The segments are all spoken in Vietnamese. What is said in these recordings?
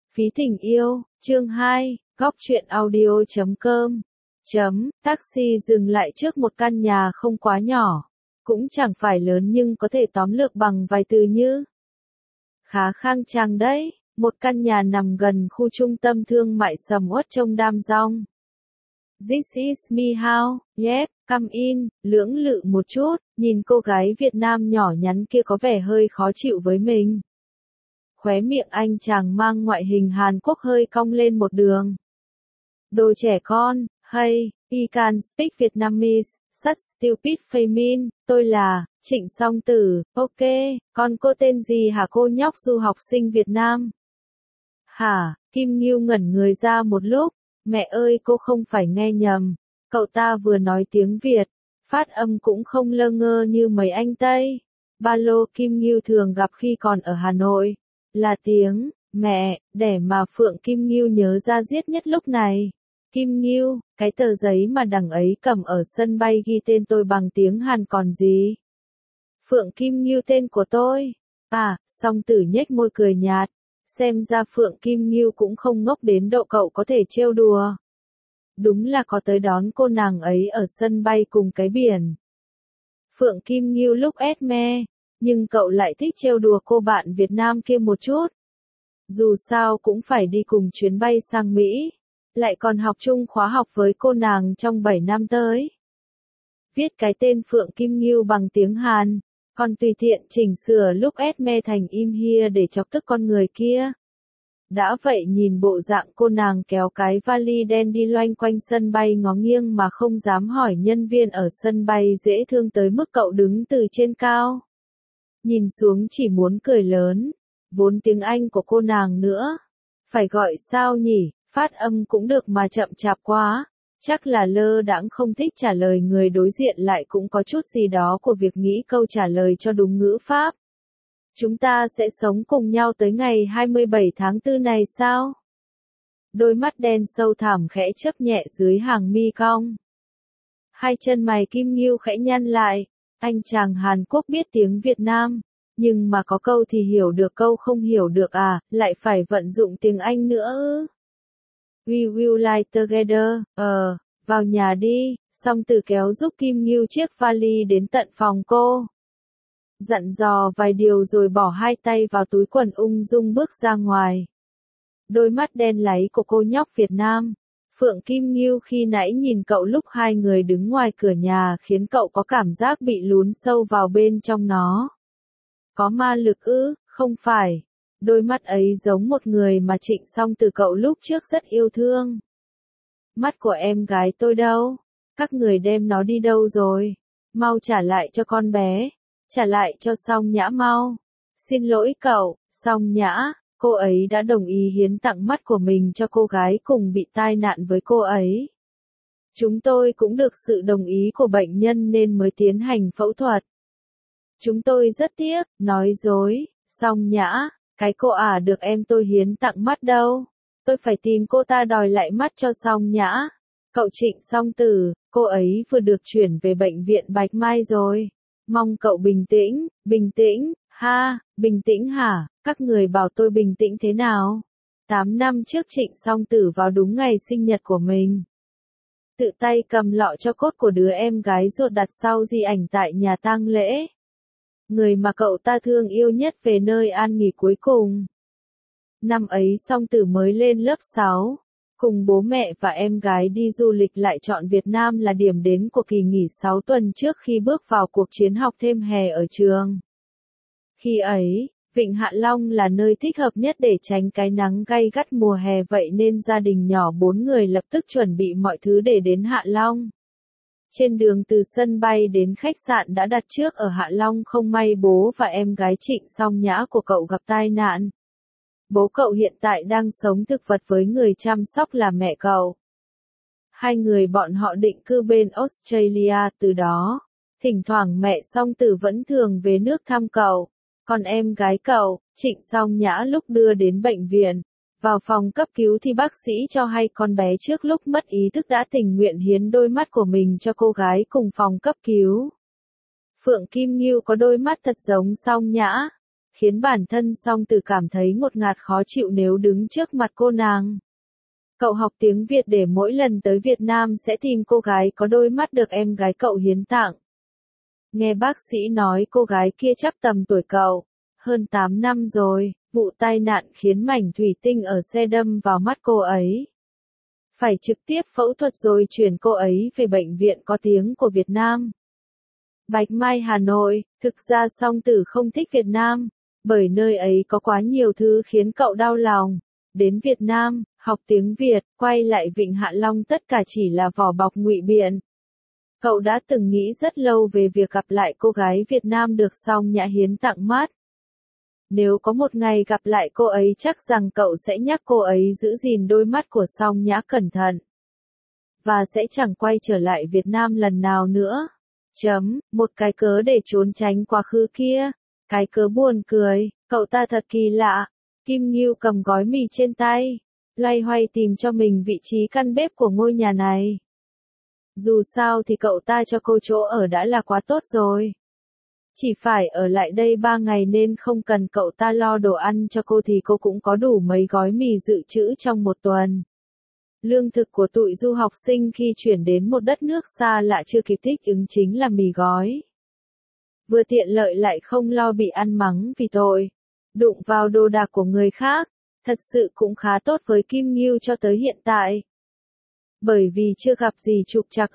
Phí tình yêu, chương 2, góc truyện audio.com. Taxi dừng lại trước một căn nhà không quá nhỏ, cũng chẳng phải lớn nhưng có thể tóm lược bằng vài từ như khá khang trang đấy, một căn nhà nằm gần khu trung tâm thương mại sầm uất trong Đam Rong. This is me how, yep, come in, lưỡng lự một chút, nhìn cô gái Việt Nam nhỏ nhắn kia có vẻ hơi khó chịu với mình. Khóe miệng anh chàng mang ngoại hình Hàn Quốc hơi cong lên một đường. Đồ trẻ con, hey, I can speak Vietnamese, such stupid femin, tôi là Trịnh Song Tử, ok, con cô tên gì hả cô nhóc du học sinh Việt Nam? Hả, Kim Ngưu ngẩn người ra một lúc, mẹ ơi cô không phải nghe nhầm, cậu ta vừa nói tiếng Việt, phát âm cũng không lơ ngơ như mấy anh Tây. Ba lô Kim Ngưu thường gặp khi còn ở Hà Nội, là tiếng mẹ đẻ mà Phượng Kim Ngưu nhớ ra giết nhất lúc này. Kim Ngưu, cái tờ giấy mà đằng ấy cầm ở sân bay ghi tên tôi bằng tiếng Hàn còn gì? Phượng Kim Ngưu tên của tôi. À, Song Tử nhếch môi cười nhạt. Xem ra Phượng Kim Ngưu cũng không ngốc đến độ cậu có thể trêu đùa. Đúng là có tới đón cô nàng ấy ở sân bay cùng cái biển. Phượng Kim Ngưu lúc me, nhưng cậu lại thích trêu đùa cô bạn Việt Nam kia một chút. Dù sao cũng phải đi cùng chuyến bay sang Mỹ, lại còn học chung khóa học với cô nàng trong 7 năm tới. Viết cái tên Phượng Kim Ngưu bằng tiếng Hàn, còn tùy tiện chỉnh sửa lúc me thành im here để chọc tức con người kia. Đã vậy nhìn bộ dạng cô nàng kéo cái vali đen đi loanh quanh sân bay ngó nghiêng mà không dám hỏi nhân viên ở sân bay dễ thương tới mức cậu đứng từ trên cao. Nhìn xuống chỉ muốn cười lớn, vốn tiếng Anh của cô nàng nữa. Phải gọi sao nhỉ, phát âm cũng được mà chậm chạp quá, chắc là lơ đãng không thích trả lời người đối diện lại cũng có chút gì đó của việc nghĩ câu trả lời cho đúng ngữ pháp. Chúng ta sẽ sống cùng nhau tới ngày 27 tháng 4 này sao? Đôi mắt đen sâu thẳm khẽ chớp nhẹ dưới hàng mi cong. Hai chân mày Kim Ngưu khẽ nhăn lại, anh chàng Hàn Quốc biết tiếng Việt Nam, nhưng mà có câu thì hiểu được câu không hiểu được à, lại phải vận dụng tiếng Anh nữa ư? We will lie together, vào nhà đi, Song Tử kéo giúp Kim Ngưu chiếc vali đến tận phòng cô. Dặn dò vài điều rồi bỏ hai tay vào túi quần ung dung bước ra ngoài. Đôi mắt đen láy của cô nhóc Việt Nam, Phượng Kim Ngưu khi nãy nhìn cậu lúc hai người đứng ngoài cửa nhà khiến cậu có cảm giác bị lún sâu vào bên trong nó. Có ma lực ư, không phải. Đôi mắt ấy giống một người mà Trịnh Song Tử cậu lúc trước rất yêu thương. Mắt của em gái tôi đâu? Các người đem nó đi đâu rồi? Mau trả lại cho con bé. Trả lại cho Song Nhã mau. Xin lỗi cậu, Song Nhã, cô ấy đã đồng ý hiến tặng mắt của mình cho cô gái cùng bị tai nạn với cô ấy. Chúng tôi cũng được sự đồng ý của bệnh nhân nên mới tiến hành phẫu thuật. Chúng tôi rất tiếc, nói dối, Song Nhã, cái cô được em tôi hiến tặng mắt đâu. Tôi phải tìm cô ta đòi lại mắt cho Song Nhã. Cậu Trịnh Song Tử, cô ấy vừa được chuyển về bệnh viện Bạch Mai rồi. Mong cậu bình tĩnh, ha, bình tĩnh hả, các người bảo tôi bình tĩnh thế nào? 8 năm trước Trịnh Song Tử vào đúng ngày sinh nhật của mình. Tự tay cầm lọ cho cốt của đứa em gái ruột đặt sau di ảnh tại nhà tang lễ. Người mà cậu ta thương yêu nhất về nơi an nghỉ cuối cùng. Năm ấy Song Tử mới lên lớp 6. Cùng bố mẹ và em gái đi du lịch lại chọn Việt Nam là điểm đến của kỳ nghỉ 6 tuần trước khi bước vào cuộc chiến học thêm hè ở trường. Khi ấy, Vịnh Hạ Long là nơi thích hợp nhất để tránh cái nắng gay gắt mùa hè vậy nên gia đình nhỏ 4 người lập tức chuẩn bị mọi thứ để đến Hạ Long. Trên đường từ sân bay đến khách sạn đã đặt trước ở Hạ Long không may bố và em gái Trịnh Song Nhã của cậu gặp tai nạn. Bố cậu hiện tại đang sống thực vật với người chăm sóc là mẹ cậu. Hai người bọn họ định cư bên Australia từ đó. Thỉnh thoảng mẹ Song Tử vẫn thường về nước thăm cậu. Còn em gái cậu, Trịnh Song Nhã lúc đưa đến bệnh viện, vào phòng cấp cứu thì bác sĩ cho hay con bé trước lúc mất ý thức đã tình nguyện hiến đôi mắt của mình cho cô gái cùng phòng cấp cứu. Phượng Kim Ngưu có đôi mắt thật giống Song Nhã. khiến bản thân Song Tử cảm thấy ngột ngạt khó chịu nếu đứng trước mặt cô nàng. Cậu học tiếng Việt để mỗi lần tới Việt Nam sẽ tìm cô gái có đôi mắt được em gái cậu hiến tặng. Nghe bác sĩ nói cô gái kia chắc tầm tuổi cậu, hơn 8 năm rồi, vụ tai nạn khiến mảnh thủy tinh ở xe đâm vào mắt cô ấy. Phải trực tiếp phẫu thuật rồi chuyển cô ấy về bệnh viện có tiếng của Việt Nam. Bạch Mai Hà Nội, thực ra Song Tử không thích Việt Nam, bởi nơi ấy có quá nhiều thứ khiến cậu đau lòng. Đến Việt Nam, học tiếng Việt, quay lại Vịnh Hạ Long tất cả chỉ là vỏ bọc ngụy biện. Cậu đã từng nghĩ rất lâu về việc gặp lại cô gái Việt Nam được Song Nhã hiến tặng mắt. Nếu có một ngày gặp lại cô ấy chắc rằng cậu sẽ nhắc cô ấy giữ gìn đôi mắt của Song Nhã cẩn thận. Và sẽ chẳng quay trở lại Việt Nam lần nào nữa. Một cái cớ để trốn tránh quá khứ kia. Cái cớ buồn cười, cậu ta thật kỳ lạ. Kim Ngưu cầm gói mì trên tay, loay hoay tìm cho mình vị trí căn bếp của ngôi nhà này. Dù sao thì cậu ta cho cô chỗ ở đã là quá tốt rồi. Chỉ phải ở lại đây 3 ngày nên không cần cậu ta lo đồ ăn cho cô thì cô cũng có đủ mấy gói mì dự trữ trong một tuần. Lương thực của tụi du học sinh khi chuyển đến một đất nước xa lạ chưa kịp thích ứng chính là mì gói. Vừa tiện lợi lại không lo bị ăn mắng vì tội đụng vào đồ đạc của người khác, thật sự cũng khá tốt với Kim Ngưu cho tới hiện tại. Bởi vì chưa gặp gì trục trặc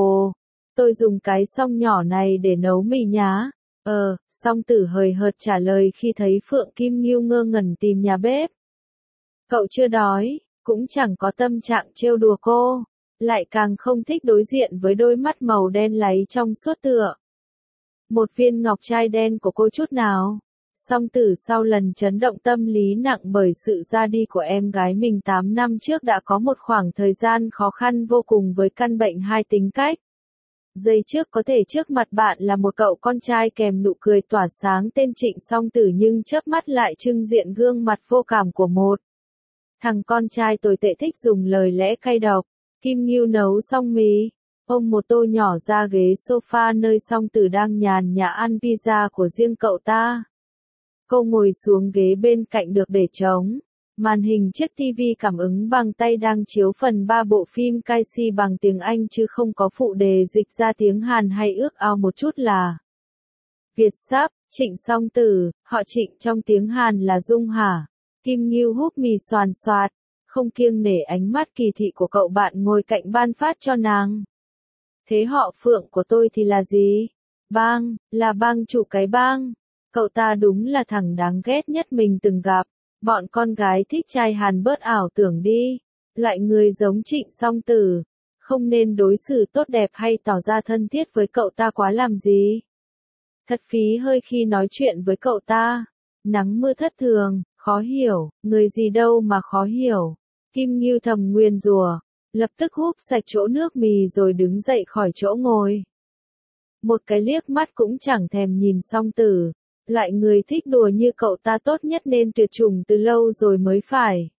tôi dùng cái xong nhỏ này để nấu mì nhá. Song Tử hời hợt trả lời khi thấy Phượng Kim Ngưu ngơ ngẩn tìm nhà bếp. Cậu chưa đói, cũng chẳng có tâm trạng trêu đùa cô, lại càng không thích đối diện với đôi mắt màu đen láy trong suốt tựa một viên ngọc trai đen của cô chút nào. Song Tử sau lần chấn động tâm lý nặng bởi sự ra đi của em gái mình 8 năm trước đã có một khoảng thời gian khó khăn vô cùng với căn bệnh hai tính cách. Giây trước có thể trước mặt bạn là một cậu con trai kèm nụ cười tỏa sáng tên Trịnh Song Tử nhưng chớp mắt lại trưng diện gương mặt vô cảm của một thằng con trai tồi tệ thích dùng lời lẽ cay độc. Kim Ngưu nấu xong mì, ôm một tô nhỏ ra ghế sofa nơi Song Tử đang nhàn nhã ăn pizza của riêng cậu ta. Cô ngồi xuống ghế bên cạnh được để trống. Màn hình chiếc TV cảm ứng bằng tay đang chiếu phần 3 bộ phim Kaisi bằng tiếng Anh chứ không có phụ đề dịch ra tiếng Hàn hay ước ao một chút là Việt sắp. Trịnh Song Tử, họ Trịnh trong tiếng Hàn là Dung hả? Kim Ngưu húp mì xoàn xoạt, không kiêng nể ánh mắt kỳ thị của cậu bạn ngồi cạnh ban phát cho nàng. Thế họ Phượng của tôi thì là gì? Bang, là bang chủ cái bang. Cậu ta đúng là thằng đáng ghét nhất mình từng gặp. Bọn con gái thích trai Hàn bớt ảo tưởng đi. Loại người giống Trịnh Song Tử, không nên đối xử tốt đẹp hay tỏ ra thân thiết với cậu ta quá làm gì. Thật phí hơi khi nói chuyện với cậu ta. Nắng mưa thất thường, khó hiểu, người gì đâu mà khó hiểu. Kim Ngưu thầm nguyền rủa, lập tức húp sạch chỗ nước mì rồi đứng dậy khỏi chỗ ngồi. Một cái liếc mắt cũng chẳng thèm nhìn Song Tử. Loại người thích đùa như cậu ta tốt nhất nên tuyệt chủng từ lâu rồi mới phải.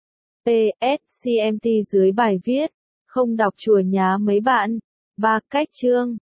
PS, CMT dưới bài viết. Không đọc chùa nhá mấy bạn. 3 cách chương.